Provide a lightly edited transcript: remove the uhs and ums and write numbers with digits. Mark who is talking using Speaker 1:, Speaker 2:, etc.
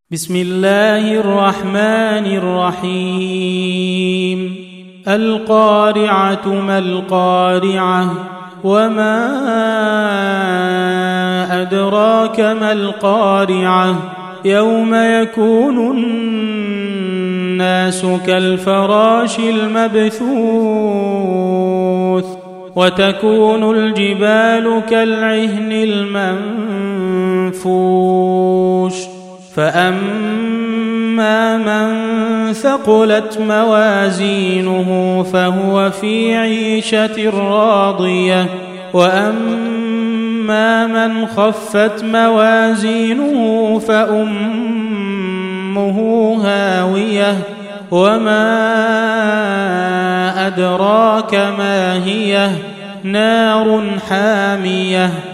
Speaker 1: بسم الله الرحمن الرحيم القارعة ما القارعة وما أدراك ما القارعة يوم يكون الناس كالفراش المبثوث وتكون الجبال كالعهن المنفوش فأما من ثقلت موازينه فهو في عيشة راضية وأما من خفت موازينه فأمه هاوية وما أدراك ما هي نار حامية